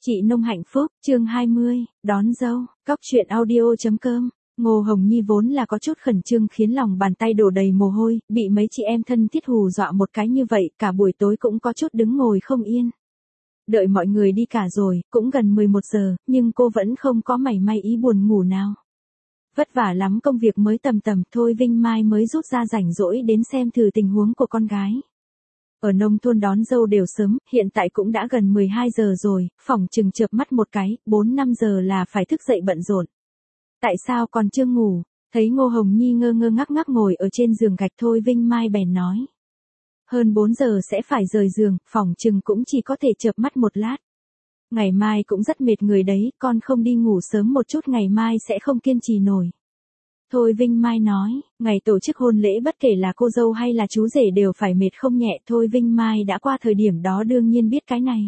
Chị Nông hạnh phúc, chương 20, đón dâu, cóc truyện audio.com. Ngô Hồng Nhi vốn là có chút khẩn trương khiến lòng bàn tay đổ đầy mồ hôi, bị mấy chị em thân thiết hù dọa một cái như vậy, cả buổi tối cũng có chút đứng ngồi không yên. Đợi mọi người đi cả rồi, cũng gần 11 giờ, nhưng cô vẫn không có mảy may ý buồn ngủ nào. Vất vả lắm công việc mới tầm thôi Vinh Mai mới rút ra rảnh rỗi đến xem thử tình huống của con gái. Ở nông thôn đón dâu đều sớm, hiện tại cũng đã gần 12 giờ rồi, phỏng chừng chợp mắt một cái, 4-5 giờ là phải thức dậy bận rộn. Tại sao còn chưa ngủ? Thấy Ngô Hồng Nhi ngơ ngơ ngác ngác ngồi ở trên giường gạch thôi Vinh Mai bèn nói. Hơn 4 giờ sẽ phải rời giường, phỏng chừng cũng chỉ có thể chợp mắt một lát. Ngày mai cũng rất mệt người đấy, con không đi ngủ sớm một chút ngày mai sẽ không kiên trì nổi. Thôi Vinh Mai nói, ngày tổ chức hôn lễ bất kể là cô dâu hay là chú rể đều phải mệt không nhẹ. Thôi Vinh Mai đã qua thời điểm đó đương nhiên biết cái này.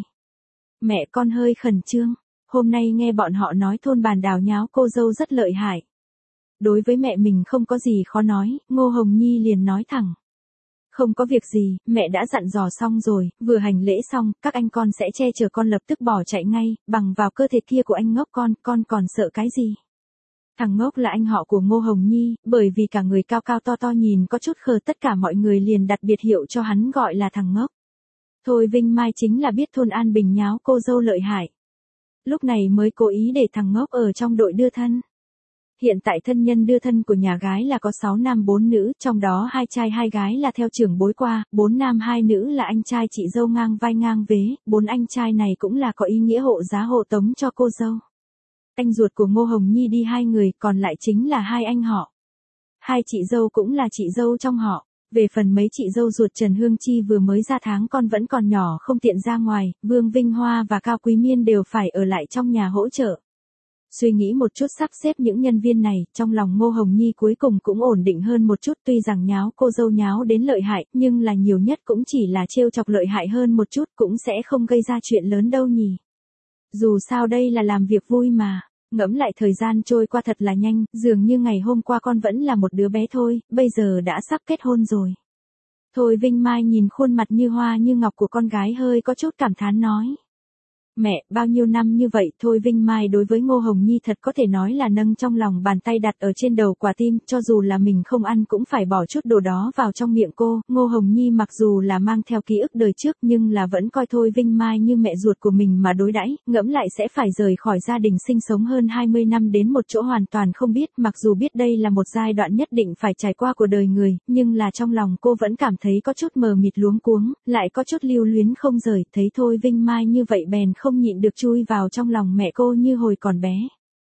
Mẹ con hơi khẩn trương, hôm nay nghe bọn họ nói thôn bàn đào nháo cô dâu rất lợi hại. Đối với mẹ mình không có gì khó nói, Ngô Hồng Nhi liền nói thẳng. Không có việc gì, mẹ đã dặn dò xong rồi, vừa hành lễ xong, các anh con sẽ che chở con lập tức bỏ chạy ngay, bằng vào cơ thể kia của anh ngốc con còn sợ cái gì. Thằng ngốc là anh họ của Ngô Hồng Nhi, bởi vì cả người cao cao to to nhìn có chút khờ tất cả mọi người liền đặt biệt hiệu cho hắn gọi là thằng ngốc. Thôi Vinh Mai chính là biết thôn An Bình nháo cô dâu lợi hại. Lúc này mới cố ý để thằng ngốc ở trong đội đưa thân. Hiện tại thân nhân đưa thân của nhà gái là có 6 nam 4 nữ, trong đó 2 trai 2 gái là theo trưởng bối qua, 4 nam 2 nữ là anh trai chị dâu ngang vai ngang vế, 4 anh trai này cũng là có ý nghĩa hộ giá hộ tống cho cô dâu. Anh ruột của Ngô Hồng Nhi đi 2 người, còn lại chính là 2 anh họ. 2 chị dâu cũng là chị dâu trong họ. Về phần mấy chị dâu ruột Trần Hương Chi vừa mới ra tháng con vẫn còn nhỏ không tiện ra ngoài, Vương Vinh Hoa và Cao Quý Miên đều phải ở lại trong nhà hỗ trợ. Suy nghĩ một chút sắp xếp những nhân viên này, trong lòng Ngô Hồng Nhi cuối cùng cũng ổn định hơn một chút, tuy rằng nháo cô dâu nháo đến lợi hại, nhưng là nhiều nhất cũng chỉ là trêu chọc lợi hại hơn một chút, cũng sẽ không gây ra chuyện lớn đâu nhỉ. Dù sao đây là làm việc vui mà. Ngẫm lại thời gian trôi qua thật là nhanh, dường như ngày hôm qua con vẫn là một đứa bé thôi, bây giờ đã sắp kết hôn rồi. Thôi Vinh Mai nhìn khuôn mặt như hoa như ngọc của con gái hơi có chút cảm thán nói. Mẹ, bao nhiêu năm như vậy, Thôi Vinh Mai đối với Ngô Hồng Nhi thật có thể nói là nâng trong lòng bàn tay đặt ở trên đầu quả tim, cho dù là mình không ăn cũng phải bỏ chút đồ đó vào trong miệng cô. Ngô Hồng Nhi mặc dù là mang theo ký ức đời trước nhưng là vẫn coi Thôi Vinh Mai như mẹ ruột của mình mà đối đãi, ngẫm lại sẽ phải rời khỏi gia đình sinh sống hơn 20 năm đến một chỗ hoàn toàn không biết, mặc dù biết đây là một giai đoạn nhất định phải trải qua của đời người, nhưng là trong lòng cô vẫn cảm thấy có chút mờ mịt luống cuống, lại có chút lưu luyến không rời, thấy Thôi Vinh Mai như vậy bèn không nhịn được chui vào trong lòng mẹ cô như hồi còn bé.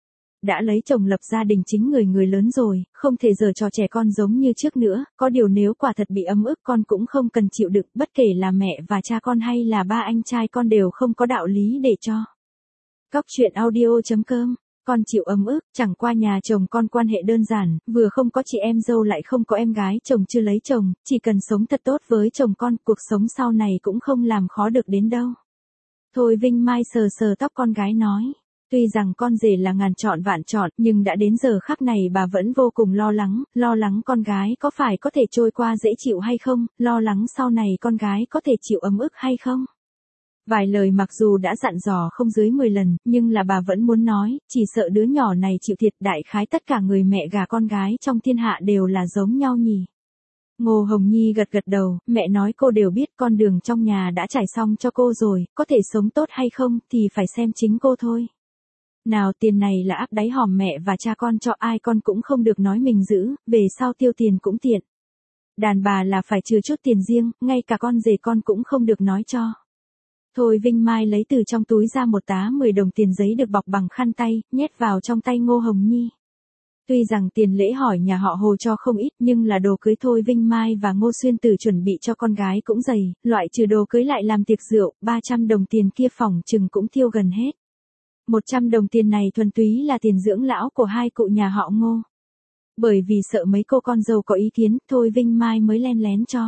Đã lấy chồng lập gia đình chính người lớn rồi, không thể giở trò trẻ con giống như trước nữa, có điều nếu quả thật bị ấm ức con cũng không cần chịu đựng, bất kể là mẹ và cha con hay là ba anh trai con đều không có đạo lý để cho. Cóc truyện audio.com. Con chịu ấm ức, chẳng qua nhà chồng con quan hệ đơn giản, vừa không có chị em dâu lại không có em gái, chồng chưa lấy chồng, chỉ cần sống thật tốt với chồng con, cuộc sống sau này cũng không làm khó được đến đâu. Thôi Vinh Mai sờ sờ tóc con gái nói, tuy rằng con rể là ngàn chọn vạn chọn, nhưng đã đến giờ khắc này bà vẫn vô cùng lo lắng con gái có phải có thể trôi qua dễ chịu hay không, lo lắng sau này con gái có thể chịu ấm ức hay không. Vài lời mặc dù đã dặn dò không dưới 10 lần, nhưng là bà vẫn muốn nói, chỉ sợ đứa nhỏ này chịu thiệt, đại khái tất cả người mẹ gà con gái trong thiên hạ đều là giống nhau nhỉ. Ngô Hồng Nhi gật đầu, mẹ nói cô đều biết, con đường trong nhà đã trải xong cho cô rồi, có thể sống tốt hay không thì phải xem chính cô thôi. Nào tiền này là áp đáy hòm mẹ và cha con cho ai con cũng không được nói mình giữ, về sau tiêu tiền cũng tiện. Đàn bà là phải trừ chút tiền riêng, ngay cả con rể con cũng không được nói cho. Thôi Vinh Mai lấy từ trong túi ra một tá 10 đồng tiền giấy được bọc bằng khăn tay, nhét vào trong tay Ngô Hồng Nhi. Tuy rằng tiền lễ hỏi nhà họ Hồ cho không ít nhưng là đồ cưới Thôi Vinh Mai và Ngô Xuyên Tử chuẩn bị cho con gái cũng dày, loại trừ đồ cưới lại làm tiệc rượu, 300 đồng tiền kia phỏng chừng cũng tiêu gần hết. 100 đồng tiền này thuần túy là tiền dưỡng lão của 2 cụ nhà họ Ngô. Bởi vì sợ mấy cô con dâu có ý kiến, Thôi Vinh Mai mới len lén cho.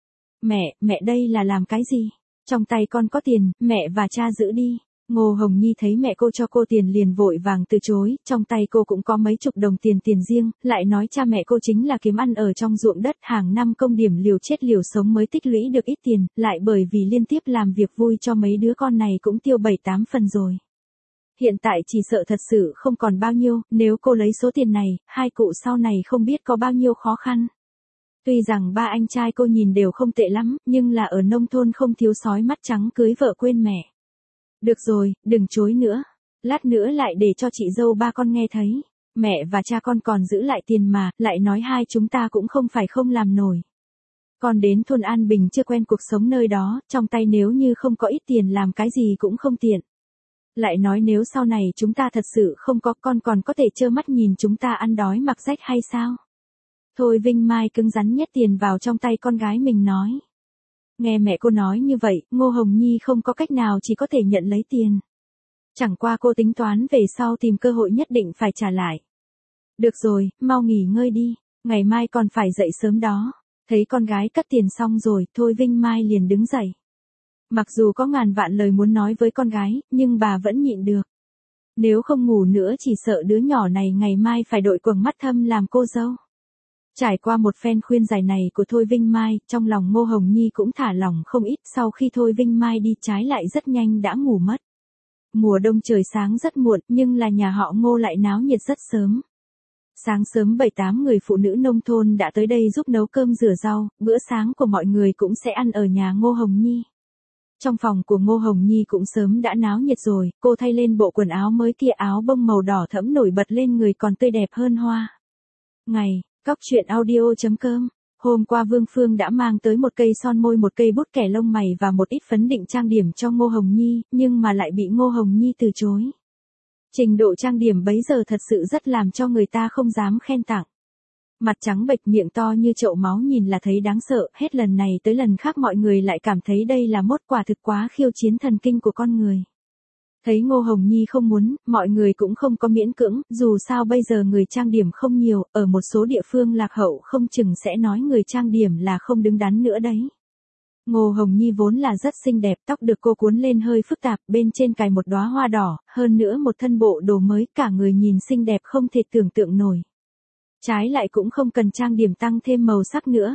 Mẹ đây là làm cái gì? Trong tay con có tiền, mẹ và cha giữ đi. Ngô Hồng Nhi thấy mẹ cô cho cô tiền liền vội vàng từ chối, trong tay cô cũng có mấy chục đồng tiền riêng, lại nói cha mẹ cô chính là kiếm ăn ở trong ruộng đất, hàng năm công điểm liều chết liều sống mới tích lũy được ít tiền, lại bởi vì liên tiếp làm việc vui cho mấy đứa con này cũng tiêu 7-8 phần rồi. Hiện tại chỉ sợ thật sự không còn bao nhiêu, nếu cô lấy số tiền này, hai cụ sau này không biết có bao nhiêu khó khăn. Tuy rằng ba anh trai cô nhìn đều không tệ lắm, nhưng là ở nông thôn không thiếu sói mắt trắng cưới vợ quên mẹ. Được rồi, đừng chối nữa. Lát nữa lại để cho chị dâu ba con nghe thấy. Mẹ và cha con còn giữ lại tiền mà, lại nói hai chúng ta cũng không phải không làm nổi. Con đến thôn An Bình chưa quen cuộc sống nơi đó, trong tay nếu như không có ít tiền làm cái gì cũng không tiện. Lại nói nếu sau này chúng ta thật sự không có, con còn có thể trơ mắt nhìn chúng ta ăn đói mặc rách hay sao? Thôi Vinh Mai cứng rắn nhét tiền vào trong tay con gái mình nói. Nghe mẹ cô nói như vậy, Ngô Hồng Nhi không có cách nào chỉ có thể nhận lấy tiền. Chẳng qua cô tính toán về sau tìm cơ hội nhất định phải trả lại. Được rồi, mau nghỉ ngơi đi, ngày mai còn phải dậy sớm đó. Thấy con gái cất tiền xong rồi, Thôi Vinh Mai liền đứng dậy. Mặc dù có ngàn vạn lời muốn nói với con gái, nhưng bà vẫn nhịn được. Nếu không ngủ nữa chỉ sợ đứa nhỏ này ngày mai phải đội quầng mắt thâm làm cô dâu. Trải qua một phen khuyên giải này của Thôi Vinh Mai, trong lòng Ngô Hồng Nhi cũng thả lỏng không ít, sau khi Thôi Vinh Mai đi trái lại rất nhanh đã ngủ mất. Mùa đông trời sáng rất muộn, nhưng là nhà họ Ngô lại náo nhiệt rất sớm. Sáng sớm 7-8 người phụ nữ nông thôn đã tới đây giúp nấu cơm rửa rau, bữa sáng của mọi người cũng sẽ ăn ở nhà Ngô Hồng Nhi. Trong phòng của Ngô Hồng Nhi cũng sớm đã náo nhiệt rồi, cô thay lên bộ quần áo mới kia, áo bông màu đỏ thẫm nổi bật lên người còn tươi đẹp hơn hoa. Ngày, Cóc truyện audio.com. Hôm qua Vương Phương đã mang tới một cây son môi, một cây bút kẻ lông mày và một ít phấn định trang điểm cho Ngô Hồng Nhi, nhưng mà lại bị Ngô Hồng Nhi từ chối. Trình độ trang điểm bấy giờ thật sự rất làm cho người ta không dám khen tặng. Mặt trắng bệch, miệng to như chậu máu, nhìn là thấy đáng sợ, hết lần này tới lần khác mọi người lại cảm thấy đây là mốt, quả thực quá khiêu chiến thần kinh của con người. Thấy Ngô Hồng Nhi không muốn, mọi người cũng không có miễn cưỡng, dù sao bây giờ người trang điểm không nhiều, ở một số địa phương lạc hậu không chừng sẽ nói người trang điểm là không đứng đắn nữa đấy. Ngô Hồng Nhi vốn là rất xinh đẹp, tóc được cô cuốn lên hơi phức tạp, bên trên cài một đóa hoa đỏ, hơn nữa một thân bộ đồ mới, cả người nhìn xinh đẹp không thể tưởng tượng nổi. Trái lại cũng không cần trang điểm tăng thêm màu sắc nữa.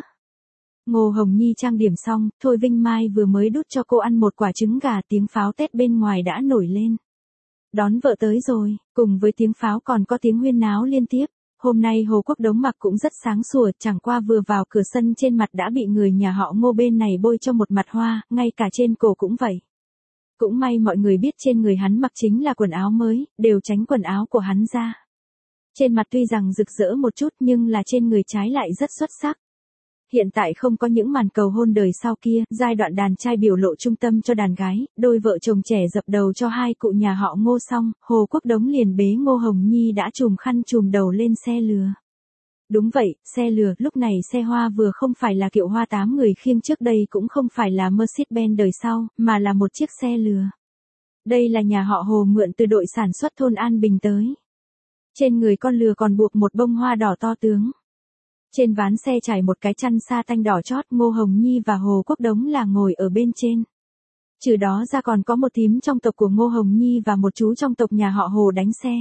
Ngô Hồng Nhi trang điểm xong, Thôi Vinh Mai vừa mới đút cho cô ăn một quả trứng gà, tiếng pháo Tết bên ngoài đã nổi lên. Đón vợ tới rồi, cùng với tiếng pháo còn có tiếng huyên náo liên tiếp. Hôm nay Hồ Quốc Đống mặc cũng rất sáng sủa, chẳng qua vừa vào cửa sân trên mặt đã bị người nhà họ Ngô bên này bôi cho một mặt hoa, ngay cả trên cổ cũng vậy. Cũng may mọi người biết trên người hắn mặc chính là quần áo mới, đều tránh quần áo của hắn ra. Trên mặt tuy rằng rực rỡ một chút nhưng là trên người trái lại rất xuất sắc. Hiện tại không có những màn cầu hôn đời sau kia, giai đoạn đàn trai biểu lộ trung tâm cho đàn gái, đôi vợ chồng trẻ dập đầu cho hai cụ nhà họ Ngô xong, Hồ Quốc Đống liền bế Ngô Hồng Nhi đã trùm khăn trùm đầu lên xe lừa. Đúng vậy, xe lừa, lúc này xe hoa vừa không phải là kiệu hoa 8 người khiêng trước đây, cũng không phải là Mercedes-Benz đời sau, mà là một chiếc xe lừa. Đây là nhà họ Hồ mượn từ đội sản xuất thôn An Bình tới. Trên người con lừa còn buộc một bông hoa đỏ to tướng. Trên ván xe trải một cái chăn sa tanh đỏ chót, Ngô Hồng Nhi và Hồ Quốc Đống là ngồi ở bên trên. Trừ đó ra còn có một thím trong tộc của Ngô Hồng Nhi và một chú trong tộc nhà họ Hồ đánh xe.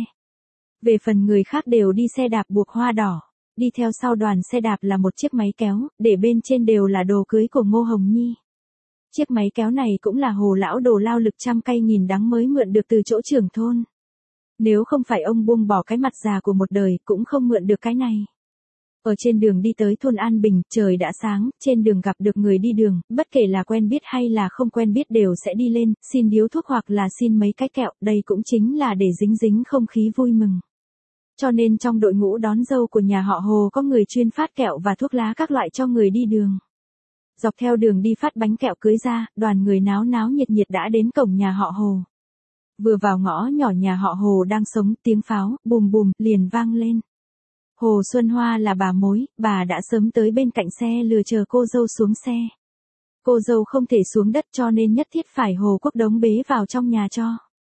Về phần người khác đều đi xe đạp buộc hoa đỏ. Đi theo sau đoàn xe đạp là một chiếc máy kéo, để bên trên đều là đồ cưới của Ngô Hồng Nhi. Chiếc máy kéo này cũng là Hồ lão đồ lao lực trăm cay nghìn đắng mới mượn được từ chỗ trưởng thôn. Nếu không phải ông buông bỏ cái mặt già của một đời, cũng không mượn được cái này. Ở trên đường đi tới thôn An Bình, trời đã sáng, trên đường gặp được người đi đường, bất kể là quen biết hay là không quen biết đều sẽ đi lên, xin điếu thuốc hoặc là xin mấy cái kẹo, đây cũng chính là để dính dính không khí vui mừng. Cho nên trong đội ngũ đón dâu của nhà họ Hồ có người chuyên phát kẹo và thuốc lá các loại cho người đi đường. Dọc theo đường đi phát bánh kẹo cưới ra, đoàn người náo náo nhiệt nhiệt đã đến cổng nhà họ Hồ. Vừa vào ngõ nhỏ nhà họ Hồ đang sống, tiếng pháo, bùm bùm, liền vang lên. Hồ Xuân Hoa là bà mối, bà đã sớm tới bên cạnh xe lừa chờ cô dâu xuống xe. Cô dâu không thể xuống đất cho nên nhất thiết phải Hồ Quốc Đống bế vào trong nhà cho.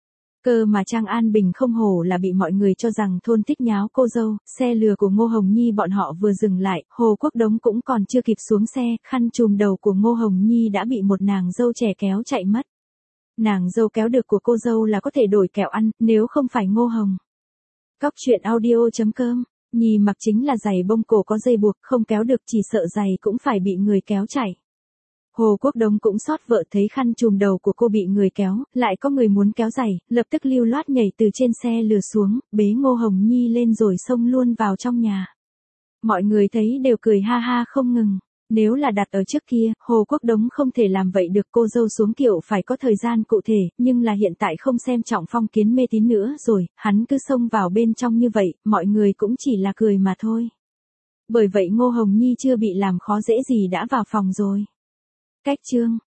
Cơ mà Trang An Bình không hổ là bị mọi người cho rằng thôn thích nháo cô dâu, xe lừa của Ngô Hồng Nhi bọn họ vừa dừng lại, Hồ Quốc Đống cũng còn chưa kịp xuống xe, khăn trùm đầu của Ngô Hồng Nhi đã bị một nàng dâu trẻ kéo chạy mất. Nàng dâu kéo được của cô dâu là có thể đổi kẹo ăn, nếu không phải Ngô Hồng. Cóc truyện audio.com. Nhi mặc chính là giày bông cổ có dây buộc, không kéo được chỉ sợ giày cũng phải bị người kéo chạy. Hồ Quốc Đống cũng xót vợ thấy khăn trùm đầu của cô bị người kéo, lại có người muốn kéo giày, lập tức lưu loát nhảy từ trên xe lừa xuống, bế Ngô Hồng Nhi lên rồi xông luôn vào trong nhà. Mọi người thấy đều cười ha ha không ngừng. Nếu là đặt ở trước kia, Hồ Quốc Đống không thể làm vậy được, cô dâu xuống kiệu phải có thời gian cụ thể, nhưng là hiện tại không xem trọng phong kiến mê tín nữa rồi, hắn cứ xông vào bên trong như vậy, mọi người cũng chỉ là cười mà thôi. Bởi vậy Ngô Hồng Nhi chưa bị làm khó dễ gì đã vào phòng rồi. Cách chương